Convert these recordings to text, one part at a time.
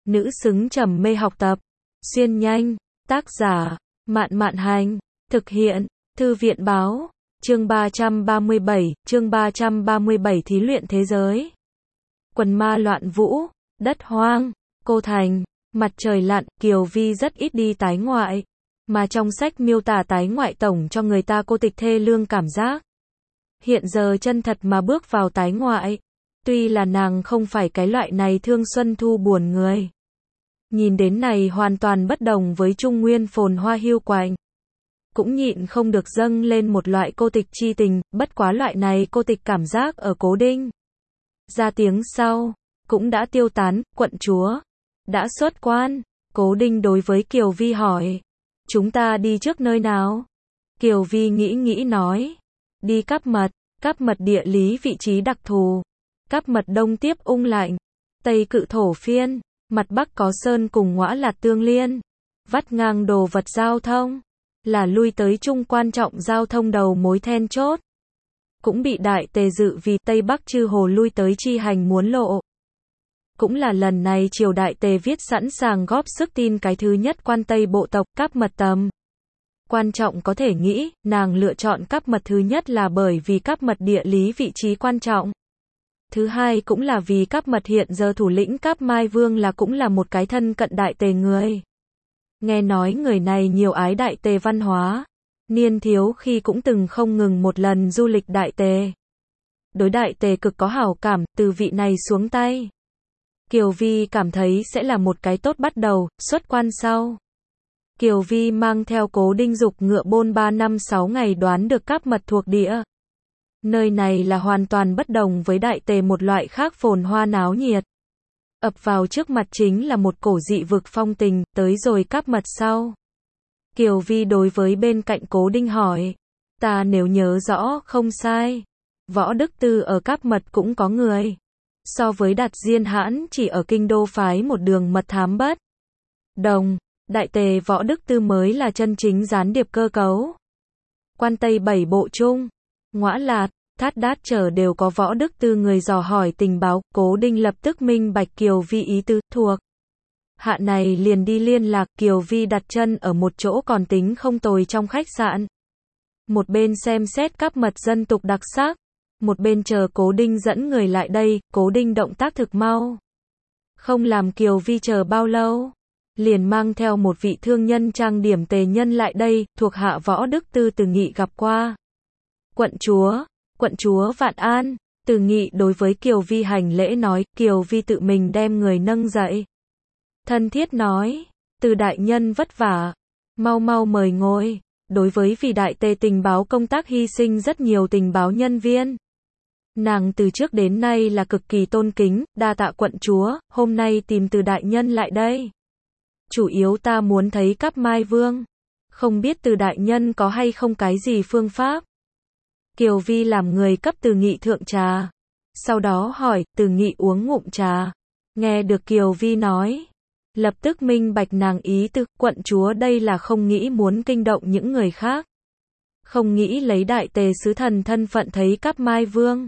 nữ xứng trầm mê học tập. Xuyên nhanh, tác giả, Mạn Mạn Hành, thực hiện, Thư viện Báo, chương 337, thí luyện thế giới. Quần ma loạn vũ, đất hoang, cô thành, mặt trời lặn, Kiều Vi rất ít đi tái ngoại. Mà trong sách miêu tả tái ngoại tổng cho người ta cô tịch thê lương cảm giác. Hiện giờ chân thật mà bước vào tái ngoại. Tuy là nàng không phải cái loại này thương xuân thu buồn người. Nhìn đến này hoàn toàn bất đồng với Trung Nguyên phồn hoa hiu quạnh. Cũng nhịn không được dâng lên một loại cô tịch chi tình, bất quá loại này cô tịch cảm giác ở Cố Đinh. Ra tiếng sau, cũng đã tiêu tán, quận chúa. Đã xuất quan, Cố Đinh đối với Kiều Vi hỏi. Chúng ta đi trước nơi nào? Kiều Vi nghĩ nói. Đi Cáp Mật địa lý vị trí đặc thù. Cáp Mật đông tiếp Ung Lạnh, tây cự Thổ Phiên, mặt bắc có Sơn cùng Ngõa Lạt tương liên. Vắt ngang đồ vật giao thông, là lui tới Trung quan trọng giao thông đầu mối then chốt. Cũng bị Đại Tề dự vì Tây Bắc chư hồ lui tới chi hành muốn lộ. Cũng là lần này triều Đại Tề viết sẵn sàng góp sức tin cái thứ nhất quan Tây bộ tộc Cáp Mật tầm. Quan trọng có thể nghĩ, nàng lựa chọn Cáp Mật thứ nhất là bởi vì Cáp Mật địa lý vị trí quan trọng. Thứ hai cũng là vì Cáp Mật hiện giờ thủ lĩnh Cáp Mai Vương là cũng là một cái thân cận Đại Tề người. Nghe nói người này nhiều ái Đại Tề văn hóa. Niên thiếu khi cũng từng không ngừng một lần du lịch Đại Tề. Đối Đại Tề cực có hảo cảm, từ vị này xuống tay. Kiều Vi cảm thấy sẽ là một cái tốt bắt đầu, xuất quan sau. Kiều Vi mang theo Cố Đinh dục ngựa bôn 3 năm 6 ngày đoán được Cáp Mật thuộc địa. Nơi này là hoàn toàn bất đồng với Đại Tề một loại khác phồn hoa náo nhiệt. Ập vào trước mặt chính là một cổ dị vực phong tình, tới rồi Cáp Mật sau. Kiều Vi đối với bên cạnh Cố Đinh hỏi. Ta nếu nhớ rõ không sai. Võ Đức Tư ở Cáp Mật cũng có người. So với Đạt Diên Hãn chỉ ở kinh đô phái một đường mật thám bất đồng. Đại Tề Võ Đức Tư mới là chân chính gián điệp cơ cấu. Quan Tây 7 bộ chung, Ngõa Lạt, Thát Đát chờ đều có Võ Đức Tư người dò hỏi tình báo. Cố Đinh lập tức minh bạch Kiều Vi ý tứ, thuộc hạ này liền đi liên lạc. Kiều Vi đặt chân ở một chỗ còn tính không tồi trong khách sạn. Một bên xem xét Cáp Mật dân tục đặc sắc, một bên chờ Cố Đinh dẫn người lại đây. Cố Đinh động tác thực mau. Không làm Kiều Vi chờ bao lâu. Liền mang theo một vị thương nhân trang điểm tề nhân lại đây, thuộc hạ Võ Đức Tư Từ Nghị gặp qua. Quận chúa vạn an. Từ Nghị đối với Kiều Vi hành lễ nói. Kiều Vi tự mình đem người nâng dậy. Thân thiết nói, Từ đại nhân vất vả, mau mời ngồi. Đối với vì Đại Tề tình báo công tác hy sinh rất nhiều tình báo nhân viên. Nàng từ trước đến nay là cực kỳ tôn kính, đa tạ quận chúa, hôm nay tìm Từ đại nhân lại đây. Chủ yếu ta muốn thấy Cáp Mai Vương. Không biết Từ đại nhân có hay không cái gì phương pháp. Kiều Vi làm người cấp Từ Nghị thượng trà. Sau đó hỏi, Từ Nghị uống ngụm trà. Nghe được Kiều Vi nói. Lập tức minh bạch nàng ý tứ, quận chúa đây là không nghĩ muốn kinh động những người khác. Không nghĩ lấy Đại Tề sứ thần thân phận thấy Cáp Mai Vương.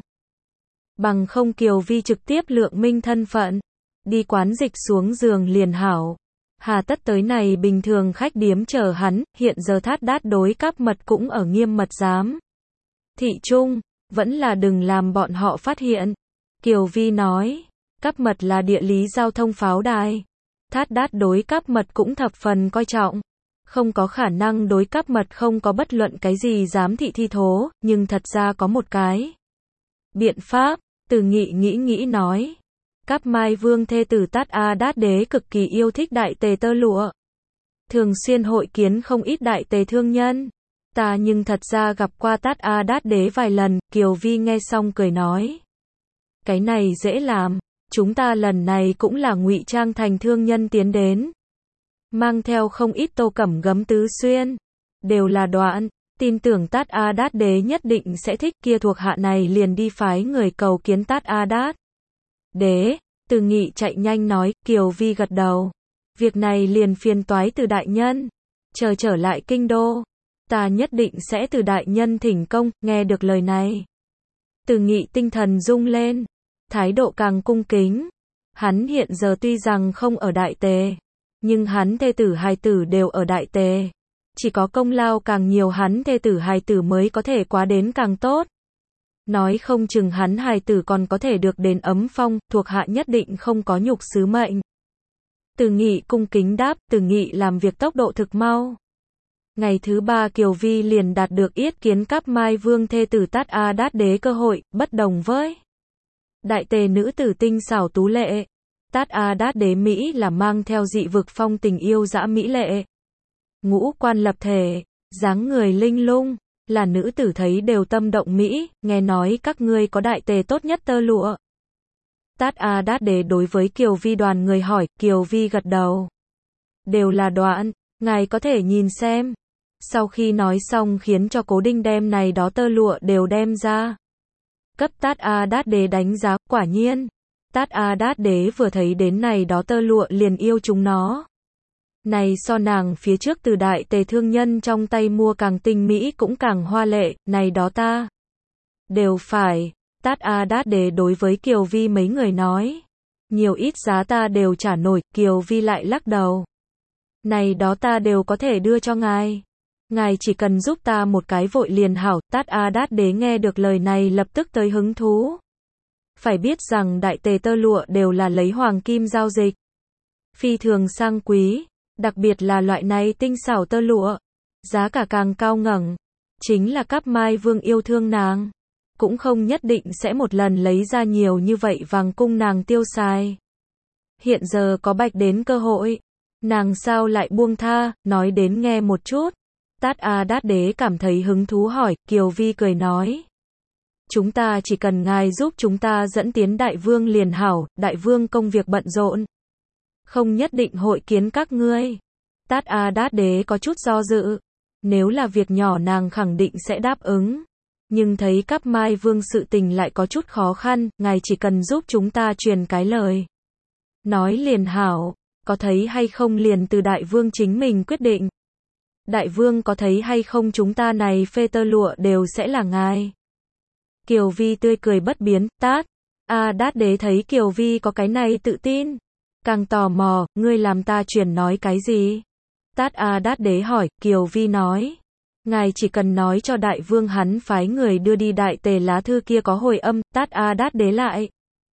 Bằng không Kiều Vi trực tiếp lượng minh thân phận. Đi quán dịch xuống giường liền hảo. Hà tất tới này bình thường khách điếm chờ hắn, hiện giờ Thát Đát đối Cáp Mật cũng ở nghiêm mật giám. Thị trung, vẫn là đừng làm bọn họ phát hiện. Kiều Vi nói, Cáp Mật là địa lý giao thông pháo đài. Thát Đát đối Cáp Mật cũng thập phần coi trọng. Không có khả năng đối Cáp Mật không có bất luận cái gì giám thị thi thố, nhưng thật ra có một cái biện pháp. Từ Nghị nghĩ nói. Cáp Mai Vương thê tử Tát A Đát Đế cực kỳ yêu thích Đại Tề tơ lụa. Thường xuyên hội kiến không ít Đại Tề thương nhân. Ta nhưng thật ra gặp qua Tát A Đát Đế vài lần. Kiều Vi nghe xong cười nói. Cái này dễ làm. Chúng ta lần này cũng là ngụy trang thành thương nhân tiến đến. Mang theo không ít tô cẩm gấm tứ xuyên. Đều là đoạn. Tin tưởng Tát A Đát Đế nhất định sẽ thích. Kia thuộc hạ này liền đi phái người cầu kiến Tát A Đát Đế. Từ Nghị chạy nhanh nói. Kiều Vi gật đầu. Việc này liền phiền toái Từ đại nhân. Chờ trở lại kinh đô. Ta nhất định sẽ Từ đại nhân thỉnh công. Nghe được lời này. Từ Nghị tinh thần rung lên. Thái độ càng cung kính. Hắn hiện giờ tuy rằng không ở Đại Tề, nhưng hắn thê tử hài tử đều ở Đại Tề. Chỉ có công lao càng nhiều hắn thê tử hài tử mới có thể quá đến càng tốt. Nói không chừng hắn hài tử còn có thể được đến ấm phong, thuộc hạ nhất định không có nhục sứ mệnh. Từ Nghị cung kính đáp, Từ Nghị làm việc tốc độ thực mau. Ngày thứ 3 Kiều Vi liền đạt được yết kiến Cáp Mai Vương thê tử Tát A Đát Đế cơ hội, bất đồng với Đại Tề nữ tử tinh xảo tú lệ. Tát A Đát Đế Mỹ là mang theo dị vực phong tình yêu dã mỹ lệ. Ngũ quan lập thể, dáng người linh lung, là nữ tử thấy đều tâm động Mỹ, nghe nói các ngươi có Đại Tề tốt nhất tơ lụa. Tát A Đát Đế đối với Kiều Vi đoàn người hỏi, Kiều Vi gật đầu. Đều là đoạn, ngài có thể nhìn xem. Sau khi nói xong khiến cho Cố Đinh đem này đó tơ lụa đều đem ra. Cấp Tát A Đát Đế đánh giá, quả nhiên. Tát A Đát Đế vừa thấy đến này đó tơ lụa liền yêu chúng nó. Này so nàng phía trước từ Đại Tề thương nhân trong tay mua càng tinh mỹ cũng càng hoa lệ, này đó ta đều phải. Tát A Đát Đế đối với Kiều Vi mấy người nói. Nhiều ít giá ta đều trả nổi, Kiều Vi lại lắc đầu. Này đó ta đều có thể đưa cho ngài. Ngài chỉ cần giúp ta một cái vội liền hảo. Tát A Đát Đế nghe được lời này lập tức tới hứng thú. Phải biết rằng Đại Tề tơ lụa đều là lấy hoàng kim giao dịch. Phi thường sang quý, đặc biệt là loại này tinh xảo tơ lụa. Giá cả càng cao ngẩng. Chính là Cáp Mai Vương yêu thương nàng. Cũng không nhất định sẽ một lần lấy ra nhiều như vậy vàng cung nàng tiêu xài. Hiện giờ có bạch đến cơ hội. Nàng sao lại buông tha, nói đến nghe một chút. Tát A Đát Đế cảm thấy hứng thú hỏi, Kiều Vi cười nói. Chúng ta chỉ cần ngài giúp chúng ta dẫn tiến Đại Vương liền hảo, Đại Vương công việc bận rộn. Không nhất định hội kiến các ngươi. Tát A Đát Đế có chút do dự. Nếu là việc nhỏ nàng khẳng định sẽ đáp ứng. Nhưng thấy Cáp Mai Vương sự tình lại có chút khó khăn, ngài chỉ cần giúp chúng ta truyền cái lời. Nói liền hảo, có thấy hay không liền từ Đại Vương chính mình quyết định. Đại Vương có thấy hay không chúng ta này phê tơ lụa đều sẽ là ngài. Kiều Vi tươi cười bất biến, Tát A Đát Đế thấy Kiều Vi có cái này tự tin. Càng tò mò, ngươi làm ta truyền nói cái gì? Tát A Đát Đế hỏi, Kiều Vi nói. Ngài chỉ cần nói cho Đại Vương hắn phái người đưa đi Đại Tề lá thư kia có hồi âm. Tát A Đát Đế lại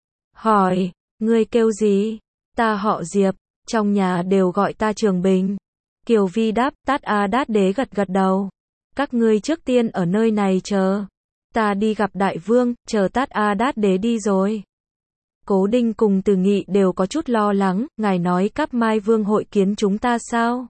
hỏi, ngươi kêu gì? Ta họ Diệp, trong nhà đều gọi ta Trường Bình. Kiều Vi đáp, Tát A Đát Đế gật gật đầu. Các ngươi trước tiên ở nơi này chờ. Ta đi gặp Đại Vương, chờ Tát A Đát Đế đi rồi. Cố Đinh cùng Từ Nghị đều có chút lo lắng, ngài nói Cáp Mai Vương hội kiến chúng ta sao?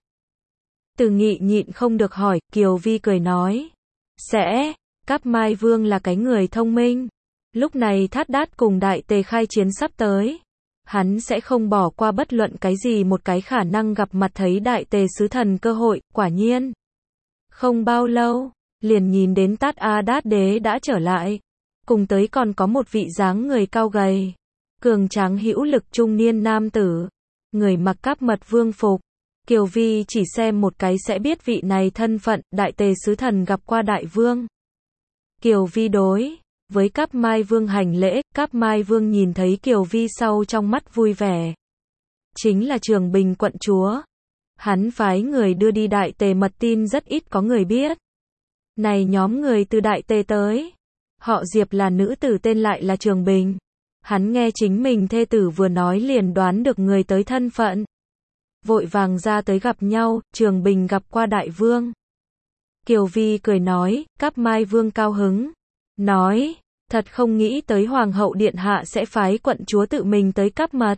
Từ Nghị nhịn không được hỏi, Kiều Vi cười nói. Sẽ, Cáp Mai Vương là cái người thông minh. Lúc này Thát Đát cùng Đại Tề khai chiến sắp tới. Hắn sẽ không bỏ qua bất luận cái gì một cái khả năng gặp mặt thấy Đại Tề sứ thần cơ hội, quả nhiên. Không bao lâu, liền nhìn đến Tát A Đát Đế đã trở lại. Cùng tới còn có một vị dáng người cao gầy, cường tráng hữu lực trung niên nam tử. Người mặc Cáp Mật Vương phục. Kiều Vi chỉ xem một cái sẽ biết vị này thân phận, Đại Tề sứ thần gặp qua Đại Vương. Kiều Vi đối với Cáp Mai Vương hành lễ, Cáp Mai Vương nhìn thấy Kiều Vi sau trong mắt vui vẻ. Chính là Trường Bình quận chúa. Hắn phái người đưa đi Đại Tề mật tin rất ít có người biết. Này nhóm người từ Đại Tề tới. Họ Diệp là nữ tử tên lại là Trường Bình. Hắn nghe chính mình thê tử vừa nói liền đoán được người tới thân phận. Vội vàng ra tới gặp nhau, Trường Bình gặp qua Đại Vương. Kiều Vi cười nói, Cáp Mai Vương cao hứng. Nói, thật không nghĩ tới Hoàng hậu Điện Hạ sẽ phái quận chúa tự mình tới Cáp Mật.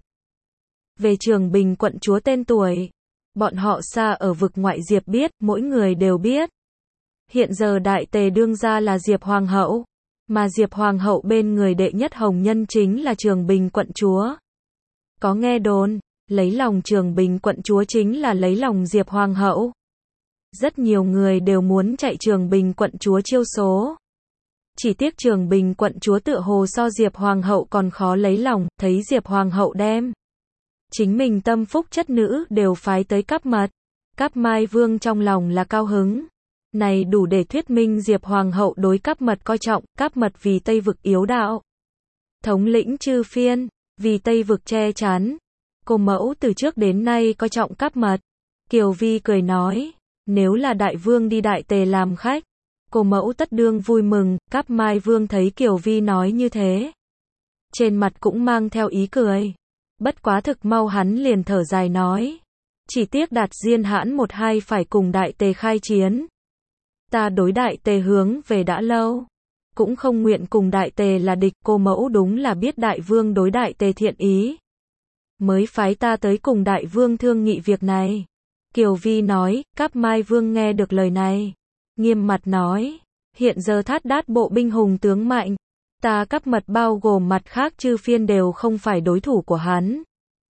Về Trường Bình quận chúa tên tuổi. Bọn họ xa ở vực ngoại Diệp biết, mỗi người đều biết. Hiện giờ Đại Tề đương gia là Diệp Hoàng hậu. Mà Diệp Hoàng hậu bên người đệ nhất hồng nhân chính là Trường Bình quận chúa. Có nghe đồn, lấy lòng Trường Bình quận chúa chính là lấy lòng Diệp Hoàng hậu. Rất nhiều người đều muốn chạy Trường Bình quận chúa chiêu số. Chỉ tiếc Trường Bình quận chúa tựa hồ so Diệp Hoàng hậu còn khó lấy lòng, thấy Diệp Hoàng hậu đem chính mình tâm phúc chất nữ đều phái tới Cáp Mật. Cáp Mai Vương trong lòng là cao hứng. Này đủ để thuyết minh Diệp Hoàng hậu đối Cáp Mật coi trọng, Cáp Mật vì Tây vực yếu đạo. Thống lĩnh chư phiên, vì Tây vực che chắn. Cô mẫu từ trước đến nay coi trọng Cáp Mật. Kiều Vi cười nói, nếu là đại vương đi đại tề làm khách, cô mẫu tất đương vui mừng. Cáp Mai Vương thấy Kiều Vi nói như thế, trên mặt cũng mang theo ý cười. Bất quá thực mau hắn liền thở dài nói, chỉ tiếc Đạt Diên hãn một hai phải cùng đại tề khai chiến. Ta đối đại tề hướng về đã lâu, cũng không nguyện cùng đại tề là địch. Cô mẫu đúng là biết đại vương đối đại tề thiện ý, mới phái ta tới cùng đại vương thương nghị việc này. Kiều Vi nói. Cáp Mai Vương nghe được lời này, nghiêm mặt nói, hiện giờ Thát Đát bộ binh hùng tướng mạnh, ta Cáp Mật bao gồm mặt khác chư phiên đều không phải đối thủ của hắn.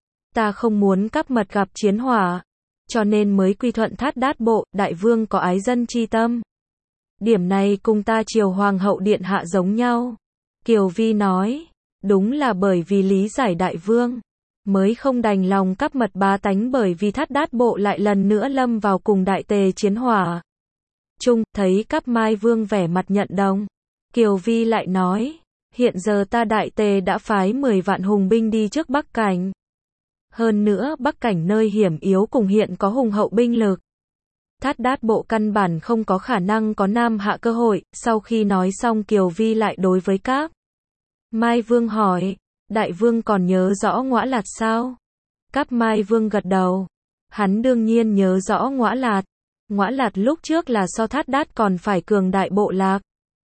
Ta không muốn Cáp Mật gặp chiến hỏa, cho nên mới quy thuận Thát Đát bộ. Đại vương có ái dân chi tâm, điểm này cùng ta triều hoàng hậu điện hạ giống nhau. Kiều Vi nói, đúng là bởi vì lý giải đại vương, mới không đành lòng Cáp Mật bá tánh bởi vì Thát Đát bộ lại lần nữa lâm vào cùng đại tề chiến hỏa chung. Thấy Cáp Mai Vương vẻ mặt nhận đồng, Kiều Vi lại nói, hiện giờ ta đại tề đã phái 10 vạn hùng binh đi trước Bắc Cảnh. Hơn nữa Bắc Cảnh nơi hiểm yếu cùng hiện có hùng hậu binh lực, Thát Đát bộ căn bản không có khả năng có nam hạ cơ hội. Sau khi nói xong Kiều Vi lại đối với Cáp Mai Vương hỏi, đại vương còn nhớ rõ Ngõa Lạt sao? Cáp Mai Vương gật đầu, hắn đương nhiên nhớ rõ Ngõa Lạt. Ngõa Lạt lúc trước là so Thát Đát còn phải cường đại bộ lạc,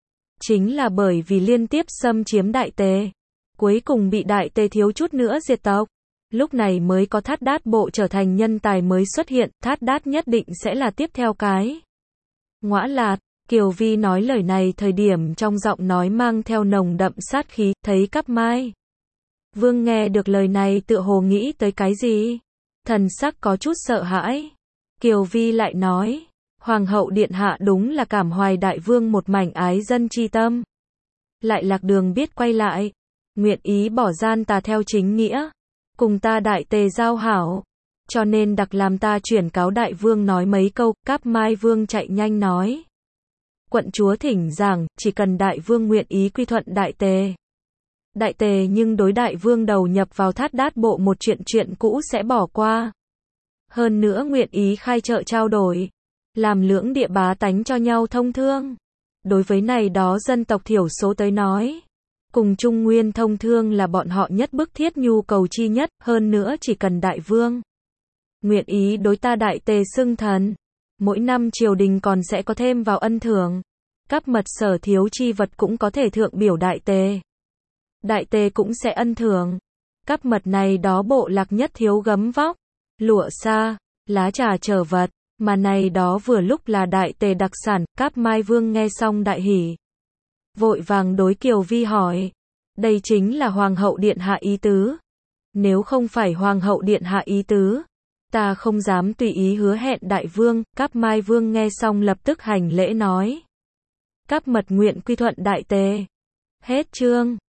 chính là bởi vì liên tiếp xâm chiếm đại tề, cuối cùng bị đại tề thiếu chút nữa diệt tộc, lúc này mới có Thát Đát bộ trở thành nhân tài mới xuất hiện. Thát Đát nhất định sẽ là tiếp theo cái Ngõa Lạt. Kiều Vi nói lời này thời điểm trong giọng nói mang theo nồng đậm sát khí. Thấy Cáp Mai Vương nghe được lời này tựa hồ nghĩ tới cái gì, thần sắc có chút sợ hãi. Kiều Vi lại nói, hoàng hậu điện hạ đúng là cảm hoài đại vương một mảnh ái dân chi tâm, lại lạc đường biết quay lại, nguyện ý bỏ gian tà theo chính nghĩa, cùng ta đại tề giao hảo, cho nên đặc làm ta chuyển cáo đại vương nói mấy câu. Cáp Mai Vương chạy nhanh nói, quận chúa thỉnh giảng, chỉ cần đại vương nguyện ý quy thuận đại tề, đại tề nhưng đối đại vương đầu nhập vào Thát Đát bộ một chuyện cũ sẽ bỏ qua. Hơn nữa nguyện ý khai chợ trao đổi, làm lưỡng địa bá tánh cho nhau thông thương. Đối với này đó dân tộc thiểu số tới nói, cùng Trung Nguyên thông thương là bọn họ nhất bức thiết nhu cầu chi nhất. Hơn nữa chỉ cần đại vương nguyện ý đối ta đại tề xưng thần, mỗi năm triều đình còn sẽ có thêm vào ân thưởng. Cáp Mật sở thiếu chi vật cũng có thể thượng biểu đại tề, đại tề cũng sẽ ân thưởng. Cáp Mật này đó bộ lạc nhất thiếu gấm vóc, lụa sa, lá trà trở vật, mà này đó vừa lúc là đại tề đặc sản. Cáp Mai Vương nghe xong đại hỉ, vội vàng đối Kiều Vi hỏi, đây chính là hoàng hậu điện hạ ý tứ? Nếu không phải hoàng hậu điện hạ ý tứ, ta không dám tùy ý hứa hẹn đại vương. Cáp Mai Vương nghe xong lập tức hành lễ nói, Cáp Mật nguyện quy thuận đại tề. Hết chương.